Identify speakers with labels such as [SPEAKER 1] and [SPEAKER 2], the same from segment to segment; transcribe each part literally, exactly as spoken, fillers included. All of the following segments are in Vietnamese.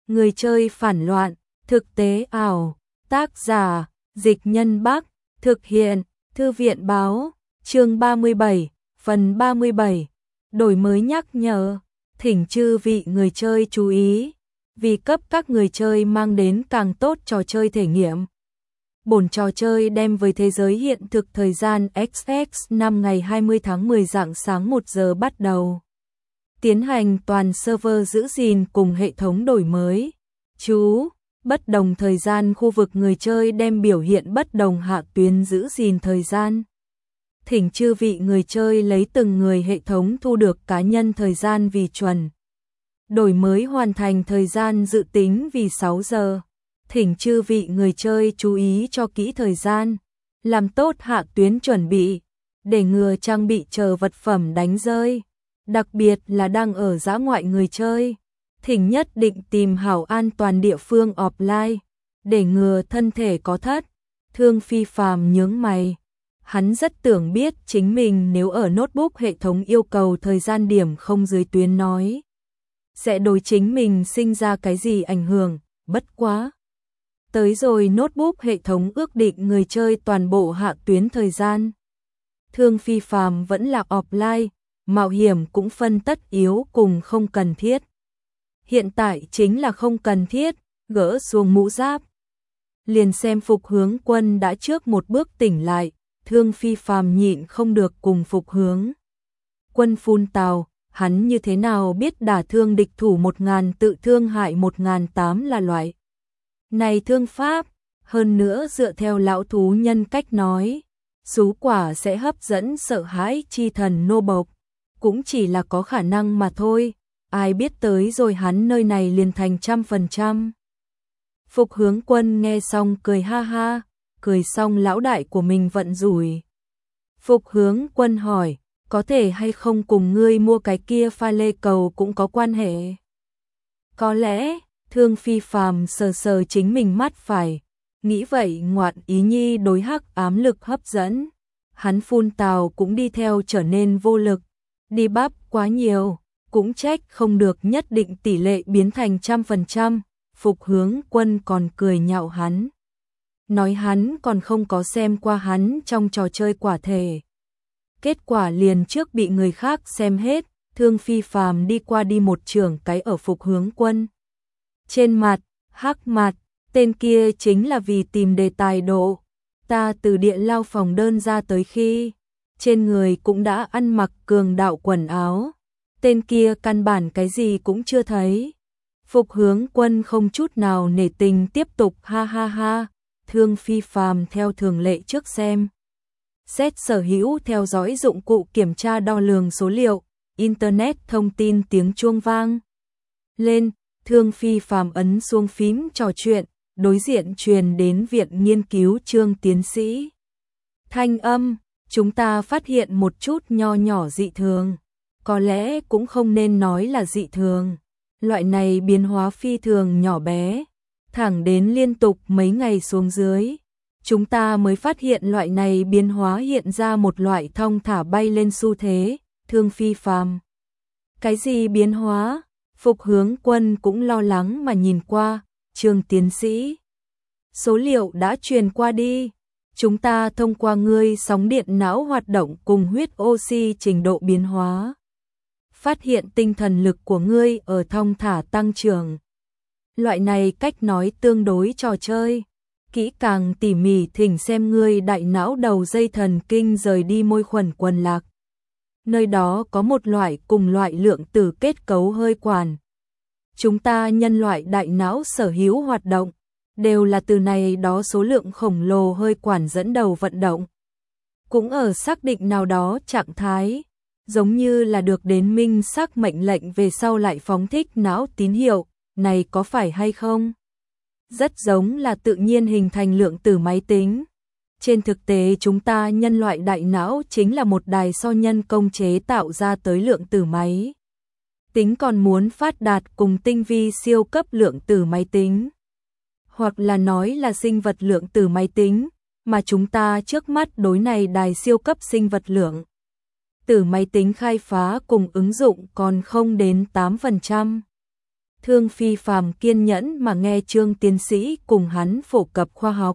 [SPEAKER 1] Người chơi phản loạn, thực tế ảo, tác giả, Dịch Nhân Bắc, thực hiện, Thư viện báo, chương ba mươi bảy, phần ba mươi bảy, đổi mới nhắc nhở, thỉnh chư vị người chơi chú ý, vì cấp các người chơi mang đến càng tốt trò chơi thể nghiệm. Bổn trò chơi đem với thế giới hiện thực thời gian ích ích năm ngày hai mươi tháng mười rạng sáng một giờ bắt đầu. Tiến hành toàn server giữ gìn cùng hệ thống đổi mới. Chú, bất đồng thời gian khu vực người chơi đem biểu hiện bất đồng hạ tuyến giữ gìn thời gian. Thỉnh chư vị người chơi lấy từng người hệ thống thu được cá nhân thời gian vì chuẩn. Đổi mới hoàn thành thời gian dự tính vì sáu giờ. Thỉnh chư vị người chơi chú ý cho kỹ thời gian, làm tốt hạ tuyến chuẩn bị, để ngừa trang bị chờ vật phẩm đánh rơi. Đặc biệt là đang ở dã ngoại người chơi, thỉnh nhất định tìm hảo an toàn địa phương offline, để ngừa thân thể có thất. Thương Phi Phàm nhướng mày, hắn rất tưởng biết chính mình nếu ở notebook hệ thống yêu cầu thời gian điểm không dưới tuyến nói, sẽ đối chính mình sinh ra cái gì ảnh hưởng, bất quá. Tới rồi notebook hệ thống ước định người chơi toàn bộ hạ tuyến thời gian. Thương Phi Phàm vẫn là offline, mạo hiểm cũng phân tất yếu cùng không cần thiết. Hiện tại chính là không cần thiết, gỡ xuống mũ giáp. Liền xem Phục Hướng Quân đã trước một bước tỉnh lại, Thương Phi Phàm nhịn không được cùng Phục Hướng Quân phun tào, hắn như thế nào biết đả thương địch thủ một ngàn tự thương hại một ngàn tám là loại này thương pháp, hơn nữa dựa theo lão thú nhân cách nói, xú quả sẽ hấp dẫn sợ hãi chi thần nô bộc, cũng chỉ là có khả năng mà thôi, ai biết tới rồi hắn nơi này liền thành trăm phần trăm. Phục Hướng Quân nghe xong cười ha ha, cười xong lão đại của mình vận rủi. Phục Hướng Quân hỏi, có thể hay không cùng ngươi mua cái kia pha lê cầu cũng có quan hệ? Có lẽ. Thương Phi Phàm sờ sờ chính mình mắt phải, nghĩ vậy ngoạn ý nhi đối hắc ám lực hấp dẫn. Hắn phun tào cũng đi theo trở nên vô lực, đi bắp quá nhiều, cũng trách không được nhất định tỷ lệ biến thành trăm phần trăm. Phục Hướng Quân còn cười nhạo hắn, nói hắn còn không có xem qua hắn trong trò chơi quả thể. Kết quả liền trước bị người khác xem hết, Thương Phi Phàm đi qua đi một trường cái ở Phục Hướng Quân. Trên mặt, hắc mặt, tên kia chính là vì tìm đề tài độ. Ta từ địa lao phòng đơn ra tới khi, trên người cũng đã ăn mặc cường đạo quần áo. Tên kia căn bản cái gì cũng chưa thấy. Phục Hướng Quân không chút nào nể tình tiếp tục ha ha ha. Thương Phi Phàm theo thường lệ trước xem. Xét sở hữu theo dõi dụng cụ kiểm tra đo lường số liệu, Internet thông tin tiếng chuông vang lên. Thương Phi Phàm ấn xuống phím trò chuyện, đối diện truyền đến viện nghiên cứu Trương tiến sĩ. Thanh âm, chúng ta phát hiện một chút nho nhỏ dị thường, có lẽ cũng không nên nói là dị thường. Loại này biến hóa phi thường nhỏ bé, thẳng đến liên tục mấy ngày xuống dưới, chúng ta mới phát hiện loại này biến hóa hiện ra một loại thong thả bay lên xu thế. Thương Phi Phàm, cái gì biến hóa? Phục Hướng Quân cũng lo lắng mà nhìn qua, Trương tiến sĩ. Số liệu đã truyền qua đi, chúng ta thông qua ngươi sóng điện não hoạt động cùng huyết oxy trình độ biến hóa. Phát hiện tinh thần lực của ngươi ở thong thả tăng trưởng. Loại này cách nói tương đối trò chơi, kỹ càng tỉ mỉ thỉnh xem ngươi đại não đầu dây thần kinh rời đi môi khuẩn quần lạc. Nơi đó có một loại cùng loại lượng tử kết cấu hơi quản. Chúng ta nhân loại đại não sở hữu hoạt động, đều là từ này đó số lượng khổng lồ hơi quản dẫn đầu vận động. Cũng ở xác định nào đó trạng thái, giống như là được đến minh xác mệnh lệnh về sau lại phóng thích não tín hiệu, này có phải hay không? Rất giống là tự nhiên hình thành lượng tử máy tính. Trên thực tế chúng ta nhân loại đại não chính là một đài do nhân công chế tạo ra tới lượng tử máy tính, còn muốn phát đạt cùng tinh vi siêu cấp lượng tử máy tính, hoặc là nói là sinh vật lượng tử máy tính, mà chúng ta trước mắt đối này đài siêu cấp sinh vật lượng tử máy tính khai phá cùng ứng dụng còn không đến tám phần trăm. Thương Phi Phàm kiên nhẫn mà nghe Trương tiến sĩ cùng hắn phổ cập khoa học.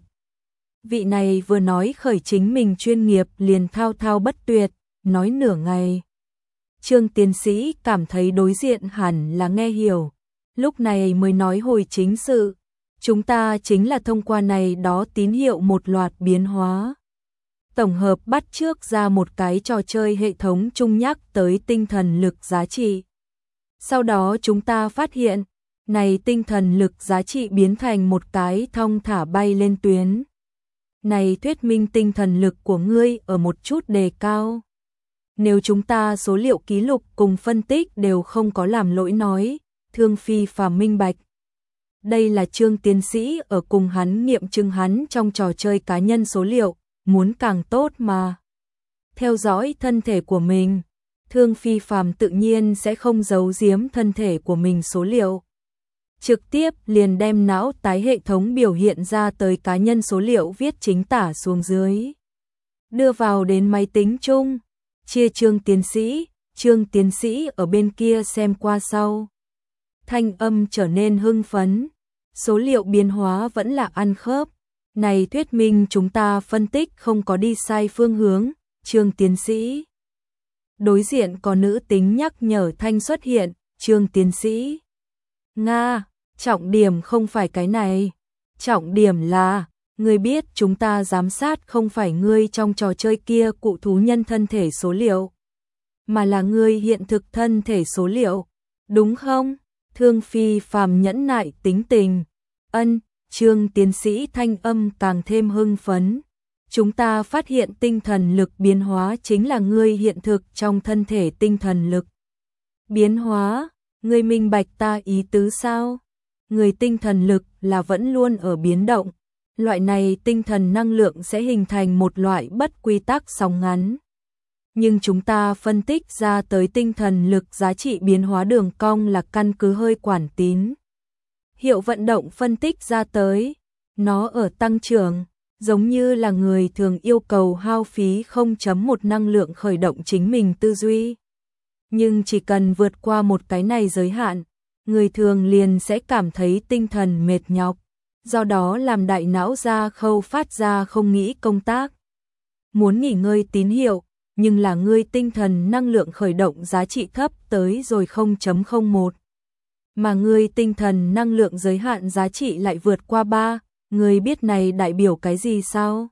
[SPEAKER 1] Vị này vừa nói khởi chính mình chuyên nghiệp liền thao thao bất tuyệt, nói nửa ngày. Trương tiến sĩ cảm thấy đối diện hẳn là nghe hiểu, lúc này mới nói hồi chính sự. Chúng ta chính là thông qua này đó tín hiệu một loạt biến hóa. Tổng hợp bắt chước ra một cái trò chơi hệ thống chung nhắc tới tinh thần lực giá trị. Sau đó chúng ta phát hiện, này tinh thần lực giá trị biến thành một cái thong thả bay lên tuyến. Này thuyết minh tinh thần lực của ngươi ở một chút đề cao. Nếu chúng ta số liệu ký lục cùng phân tích đều không có làm lỗi nói, Thương Phi Phàm minh bạch. Đây là Trương tiến sĩ ở cùng hắn nghiệm chứng hắn trong trò chơi cá nhân số liệu, muốn càng tốt mà. Theo dõi thân thể của mình, Thương Phi Phàm tự nhiên sẽ không giấu giếm thân thể của mình số liệu. Trực tiếp liền đem não tái hệ thống biểu hiện ra tới cá nhân số liệu viết chính tả xuống dưới. Đưa vào đến máy tính chung, chia Trương tiến sĩ, Trương tiến sĩ ở bên kia xem qua sau. Thanh âm trở nên hưng phấn, số liệu biến hóa vẫn là ăn khớp. Này thuyết minh chúng ta phân tích không có đi sai phương hướng, Trương tiến sĩ. Đối diện có nữ tính nhắc nhở thanh xuất hiện, Trương tiến sĩ. Nga, trọng điểm không phải cái này. Trọng điểm là, ngươi biết chúng ta giám sát không phải ngươi trong trò chơi kia cụ thú nhân thân thể số liệu, mà là ngươi hiện thực thân thể số liệu, đúng không? Thương Phi Phàm nhẫn nại tính tình. Ân, Trương tiến sĩ thanh âm càng thêm hưng phấn. Chúng ta phát hiện tinh thần lực biến hóa chính là ngươi hiện thực trong thân thể tinh thần lực. Biến hóa, ngươi minh bạch ta ý tứ sao? Người tinh thần lực là vẫn luôn ở biến động. Loại này tinh thần năng lượng sẽ hình thành một loại bất quy tắc sóng ngắn. Nhưng chúng ta phân tích ra tới tinh thần lực giá trị biến hóa đường cong là căn cứ hơi quản tín hiệu vận động phân tích ra tới. Nó ở tăng trưởng, giống như là người thường yêu cầu hao phí không chấm một năng lượng khởi động chính mình tư duy. Nhưng chỉ cần vượt qua một cái này giới hạn, người thường liền sẽ cảm thấy tinh thần mệt nhọc, do đó làm đại não ra khâu phát ra không nghĩ công tác. Muốn nghỉ ngơi tín hiệu, nhưng là ngươi tinh thần năng lượng khởi động giá trị thấp tới rồi không chấm không một. Mà ngươi tinh thần năng lượng giới hạn giá trị lại vượt qua ba, ngươi biết này đại biểu cái gì sao?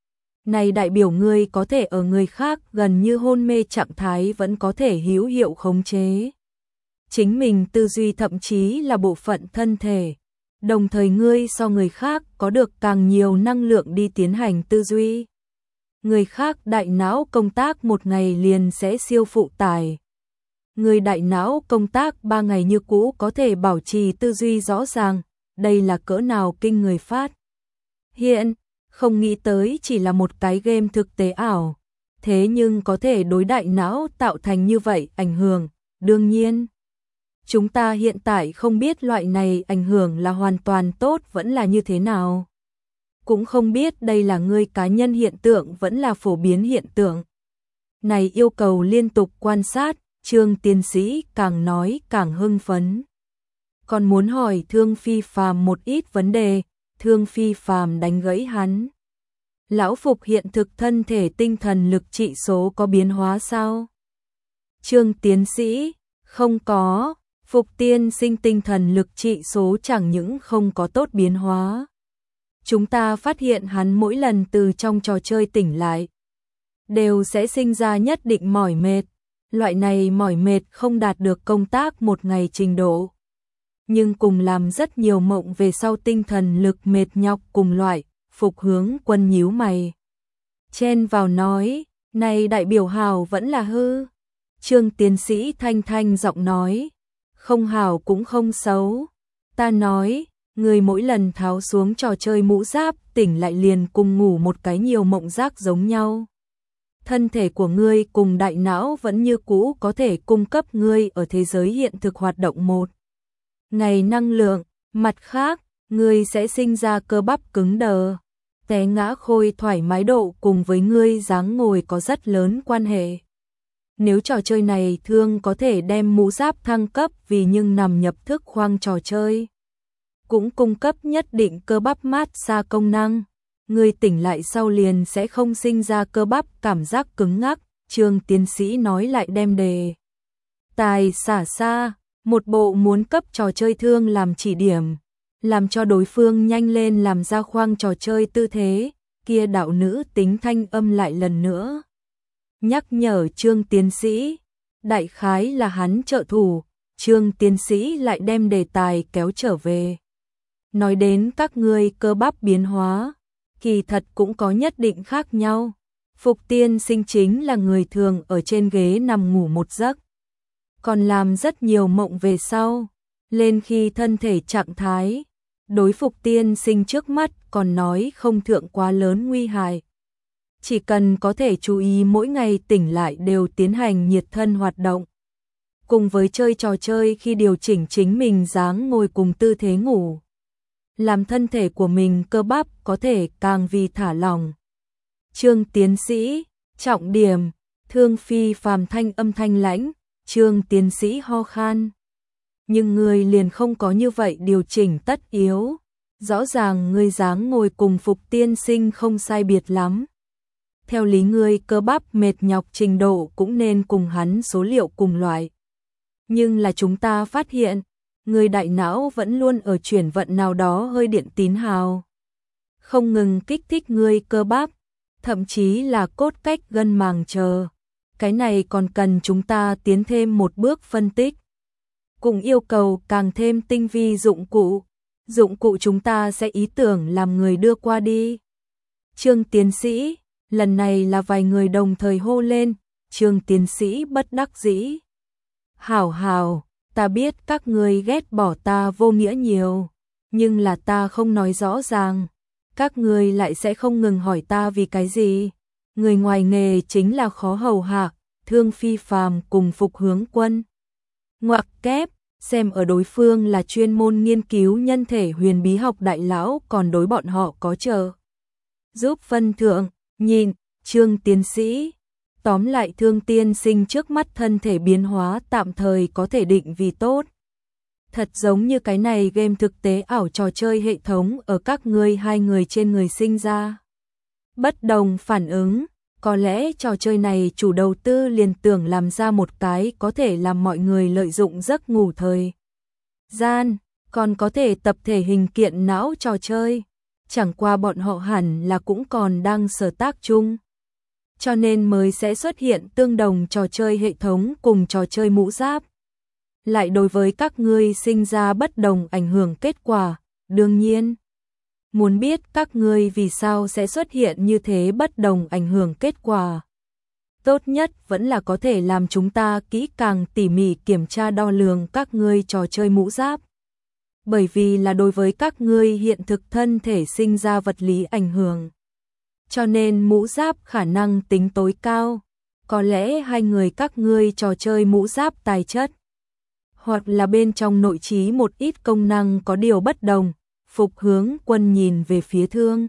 [SPEAKER 1] Này đại biểu ngươi có thể ở người khác gần như hôn mê trạng thái vẫn có thể hữu hiệu khống chế chính mình tư duy, thậm chí là bộ phận thân thể. Đồng thời ngươi so người khác có được càng nhiều năng lượng đi tiến hành tư duy. Người khác đại não công tác một ngày liền sẽ siêu phụ tải. Người đại não công tác ba ngày như cũ có thể bảo trì tư duy rõ ràng. Đây là cỡ nào kinh người phát. Hiện, không nghĩ tới chỉ là một cái game thực tế ảo. Thế nhưng có thể đối đại não tạo thành như vậy ảnh hưởng. Đương nhiên, chúng ta hiện tại không biết loại này ảnh hưởng là hoàn toàn tốt vẫn là như thế nào. Cũng không biết đây là ngươi cá nhân hiện tượng vẫn là phổ biến hiện tượng. Này yêu cầu liên tục quan sát, Trương tiến sĩ càng nói càng hưng phấn. Còn muốn hỏi Thương Phi Phàm một ít vấn đề, Thương Phi Phàm đánh gãy hắn. Lão Phục hiện thực thân thể tinh thần lực trị số có biến hóa sao? Trương tiến sĩ, không có. Phục tiên sinh tinh thần lực trị số chẳng những không có tốt biến hóa. Chúng ta phát hiện hắn mỗi lần từ trong trò chơi tỉnh lại, đều sẽ sinh ra nhất định mỏi mệt. Loại này mỏi mệt không đạt được công tác một ngày trình độ. Nhưng cùng làm rất nhiều mộng về sau tinh thần lực mệt nhọc cùng loại, Phục Hướng Quân nhíu mày. Chen vào nói, này đại biểu hào vẫn là hư. Trương tiến sĩ thanh thanh giọng nói, không hào cũng không xấu. Ta nói, người mỗi lần tháo xuống trò chơi mũ giáp tỉnh lại liền cùng ngủ một cái nhiều mộng giác giống nhau. Thân thể của ngươi cùng đại não vẫn như cũ có thể cung cấp ngươi ở thế giới hiện thực hoạt động một ngày năng lượng. Mặt khác, ngươi sẽ sinh ra cơ bắp cứng đờ, té ngã khôi thoải mái độ cùng với ngươi dáng ngồi có rất lớn quan hệ. Nếu trò chơi này thương có thể đem mũ giáp thăng cấp vì nhưng nằm nhập thức khoang trò chơi. Cũng cung cấp nhất định cơ bắp mát xa công năng. Người tỉnh lại sau liền sẽ không sinh ra cơ bắp cảm giác cứng ngắc. Trương tiến sĩ nói lại đem đề tài xả xa, một bộ muốn cấp trò chơi thương làm chỉ điểm, làm cho đối phương nhanh lên làm ra khoang trò chơi tư thế, kia đạo nữ tính thanh âm lại lần nữa. Nhắc nhở Trương tiến sĩ, đại khái là hắn trợ thủ, Trương tiến sĩ lại đem đề tài kéo trở về. Nói đến các ngươi cơ bắp biến hóa, kỳ thật cũng có nhất định khác nhau. Phục tiên sinh chính là người thường ở trên ghế nằm ngủ một giấc, còn làm rất nhiều mộng về sau, lên khi thân thể trạng thái. Đối Phục tiên sinh trước mắt còn nói không thượng quá lớn nguy hại. Chỉ cần có thể chú ý mỗi ngày tỉnh lại đều tiến hành nhiệt thân hoạt động. Cùng với chơi trò chơi khi điều chỉnh chính mình dáng ngồi cùng tư thế ngủ. Làm thân thể của mình cơ bắp có thể càng vì thả lỏng. Trương tiến sĩ, trọng điểm, thương phi phàm thanh âm thanh lãnh, Trương tiến sĩ ho khan. Nhưng người liền không có như vậy điều chỉnh tất yếu. Rõ ràng người dáng ngồi cùng Phục tiên sinh không sai biệt lắm. Theo lý người cơ bắp mệt nhọc trình độ cũng nên cùng hắn số liệu cùng loại. Nhưng là chúng ta phát hiện, người đại não vẫn luôn ở chuyển vận nào đó hơi điện tín hào. Không ngừng kích thích người cơ bắp, thậm chí là cốt cách gân màng chờ. Cái này còn cần chúng ta tiến thêm một bước phân tích. Cùng yêu cầu càng thêm tinh vi dụng cụ. Dụng cụ chúng ta sẽ ý tưởng làm người đưa qua đi. Trương tiến sĩ, lần này là vài người đồng thời hô lên. Trương tiến sĩ bất đắc dĩ. Hảo hảo, ta biết các người ghét bỏ ta vô nghĩa nhiều. Nhưng là ta không nói rõ ràng. Các người lại sẽ không ngừng hỏi ta vì cái gì. Người ngoài nghề chính là khó hầu hạ. Thương phi phàm cùng Phục hướng quân. Ngoặc kép, xem ở đối phương là chuyên môn nghiên cứu nhân thể huyền bí học đại lão còn đối bọn họ có chờ. Giúp phân thượng, nhìn, Trương tiến sĩ. Tóm lại Thương tiên sinh trước mắt thân thể biến hóa tạm thời có thể định vì tốt. Thật giống như cái này game thực tế ảo trò chơi hệ thống ở các ngươi hai người trên người sinh ra. Bất đồng phản ứng, có lẽ trò chơi này chủ đầu tư liền tưởng làm ra một cái có thể làm mọi người lợi dụng giấc ngủ thời gian, còn có thể tập thể hình kiện não trò chơi. Chẳng qua bọn họ hẳn là cũng còn đang sở tác chung. Cho nên mới sẽ xuất hiện tương đồng trò chơi hệ thống cùng trò chơi mũ giáp. Lại đối với các ngươi sinh ra bất đồng ảnh hưởng kết quả, đương nhiên. Muốn biết các ngươi vì sao sẽ xuất hiện như thế bất đồng ảnh hưởng kết quả. Tốt nhất vẫn là có thể làm chúng ta kỹ càng tỉ mỉ kiểm tra đo lường các ngươi trò chơi mũ giáp. Bởi vì là đối với các ngươi hiện thực thân thể sinh ra vật lý ảnh hưởng. Cho nên mũ giáp khả năng tính tối cao. Có lẽ hai người các ngươi trò chơi mũ giáp tài chất. Hoặc là bên trong nội trí một ít công năng có điều bất đồng. Phục hướng quân nhìn về phía Thương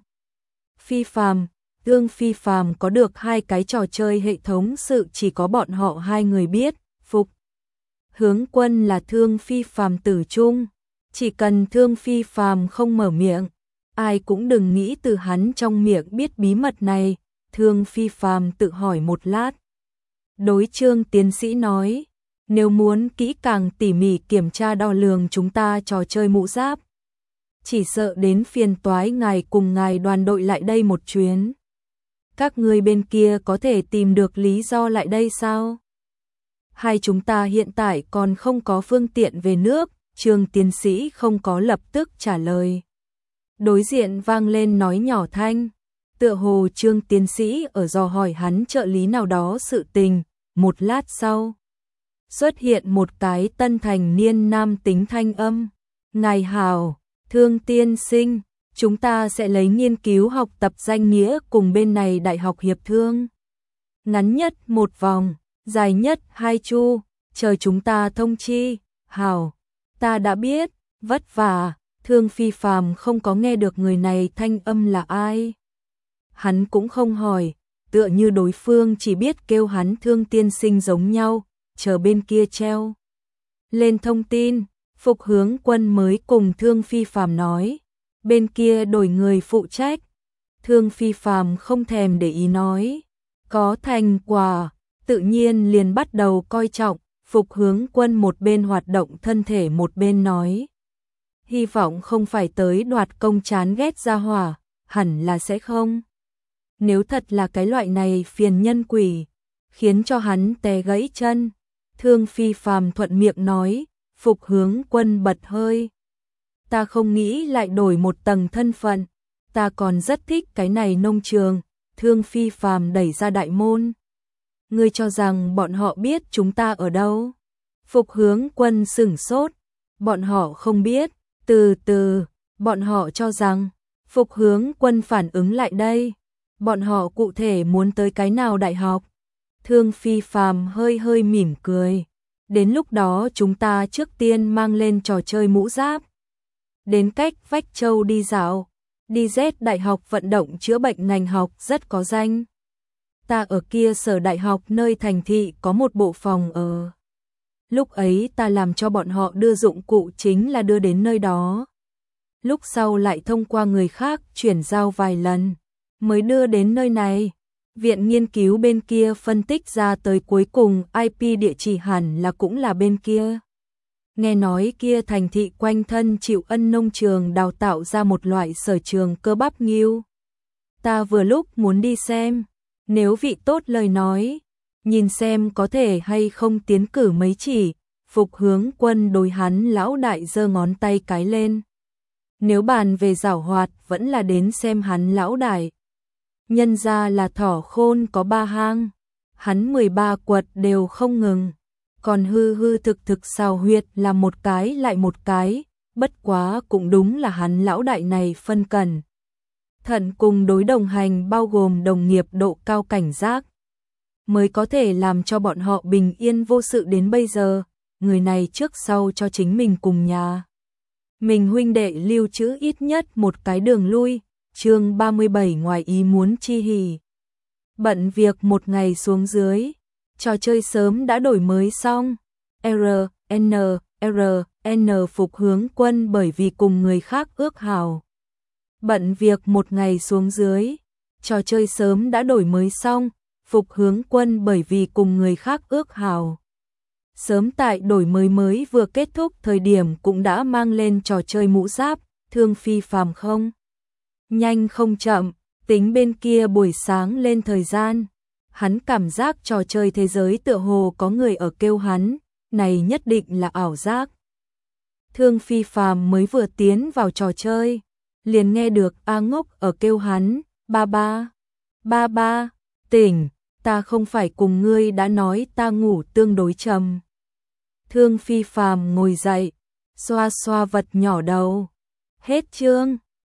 [SPEAKER 1] phi phàm. Thương phi phàm có được hai cái trò chơi hệ thống sự chỉ có bọn họ hai người biết. Phục hướng quân là Thương phi phàm tử trung. Chỉ cần Thương phi phàm không mở miệng, ai cũng đừng nghĩ từ hắn trong miệng biết bí mật này. Thương phi phàm tự hỏi một lát. Đối Trương tiến sĩ nói, nếu muốn kỹ càng tỉ mỉ kiểm tra đo lường chúng ta trò chơi mũ giáp, chỉ sợ đến phiền toái ngài cùng ngài đoàn đội lại đây một chuyến. Các người bên kia có thể tìm được lý do lại đây sao? Hay chúng ta hiện tại còn không có phương tiện về nước? Trương tiến sĩ không có lập tức trả lời. Đối diện vang lên nói nhỏ thanh, tựa hồ Trương tiến sĩ ở dò hỏi hắn trợ lý nào đó sự tình. Một lát sau, xuất hiện một cái tân thành niên nam tính thanh âm. Ngài hảo, Thương tiên sinh, chúng ta sẽ lấy nghiên cứu học tập danh nghĩa cùng bên này đại học hiệp thương. Ngắn nhất một vòng, dài nhất hai chu, chờ chúng ta thông chi. Hảo, ta đã biết, vất vả. Thương phi phàm không có nghe được người này thanh âm là ai. Hắn cũng không hỏi, tựa như đối phương chỉ biết kêu hắn Thương tiên sinh giống nhau, chờ bên kia treo lên thông tin. Phục Hướng Quân mới cùng Thương Phi Phàm nói, bên kia đổi người phụ trách. Thương Phi Phàm không thèm để ý nói, có thành quả, tự nhiên liền bắt đầu coi trọng. Phục Hướng Quân một bên hoạt động thân thể một bên nói, hy vọng không phải tới đoạt công chán ghét gia hỏa, hẳn là sẽ không. Nếu thật là cái loại này phiền nhân quỷ, khiến cho hắn té gãy chân. Thương Phi Phàm thuận miệng nói. Phục Hướng Quân bật hơi, ta không nghĩ lại đổi một tầng thân phận, ta còn rất thích cái này nông trường. Thương Phi Phàm đẩy ra đại môn, ngươi cho rằng bọn họ biết chúng ta ở đâu? Phục Hướng Quân sửng sốt, bọn họ không biết. Từ từ, bọn họ cho rằng. Phục Hướng Quân phản ứng lại đây, bọn họ cụ thể muốn tới cái nào đại học? Thương Phi Phàm hơi hơi mỉm cười, đến lúc đó chúng ta trước tiên mang lên trò chơi mũ giáp, đến cách Vách Châu đi dạo, đi Z đại học vận động chữa bệnh ngành học rất có danh. Ta ở kia sở đại học nơi thành thị có một bộ phòng ở. Lúc ấy ta làm cho bọn họ đưa dụng cụ chính là đưa đến nơi đó. Lúc sau lại thông qua người khác chuyển giao vài lần, mới đưa đến nơi này. Viện nghiên cứu bên kia phân tích ra tới cuối cùng i pê địa chỉ hẳn là cũng là bên kia. Nghe nói kia thành thị quanh thân chịu ân nông trường đào tạo ra một loại sở trường cơ bắp nghiêu. Ta vừa lúc muốn đi xem, nếu vị tốt lời nói, nhìn xem có thể hay không tiến cử mấy chỉ. Phục Hướng Quân đối hắn lão đại giơ ngón tay cái lên. Nếu bàn về giảo hoạt vẫn là đến xem hắn lão đại. Nhân ra là thỏ khôn có ba hang, hắn mười ba quật đều không ngừng, còn hư hư thực thực xào huyệt là một cái lại một cái, bất quá cũng đúng là hắn lão đại này phân cẩn thận cùng đối đồng hành bao gồm đồng nghiệp độ cao cảnh giác, mới có thể làm cho bọn họ bình yên vô sự đến bây giờ. Người này trước sau cho chính mình cùng nhà mình huynh đệ lưu trữ ít nhất một cái đường lui. Chương ba mươi bảy ngoài ý muốn chi hỉ. Bận việc một ngày xuống dưới, trò chơi sớm đã đổi mới xong. R N R N Phục Hướng Quân bởi vì cùng người khác ước hảo. Bận việc một ngày xuống dưới, trò chơi sớm đã đổi mới xong. Phục Hướng Quân bởi vì cùng người khác ước hảo. Sớm tại đổi mới mới vừa kết thúc thời điểm cũng đã mang lên trò chơi mũ giáp. Thương Phi Phàm không nhanh không chậm, tính bên kia buổi sáng lên thời gian, hắn cảm giác trò chơi thế giới tựa hồ có người ở kêu hắn, này nhất định là ảo giác. Thương Phi Phàm mới vừa tiến vào trò chơi, liền nghe được A Ngốc ở kêu hắn, ba ba, ba ba, tỉnh, ta không phải cùng ngươi đã nói ta ngủ tương đối trầm. Thương Phi Phàm ngồi dậy, xoa xoa vật nhỏ đầu, hết chương.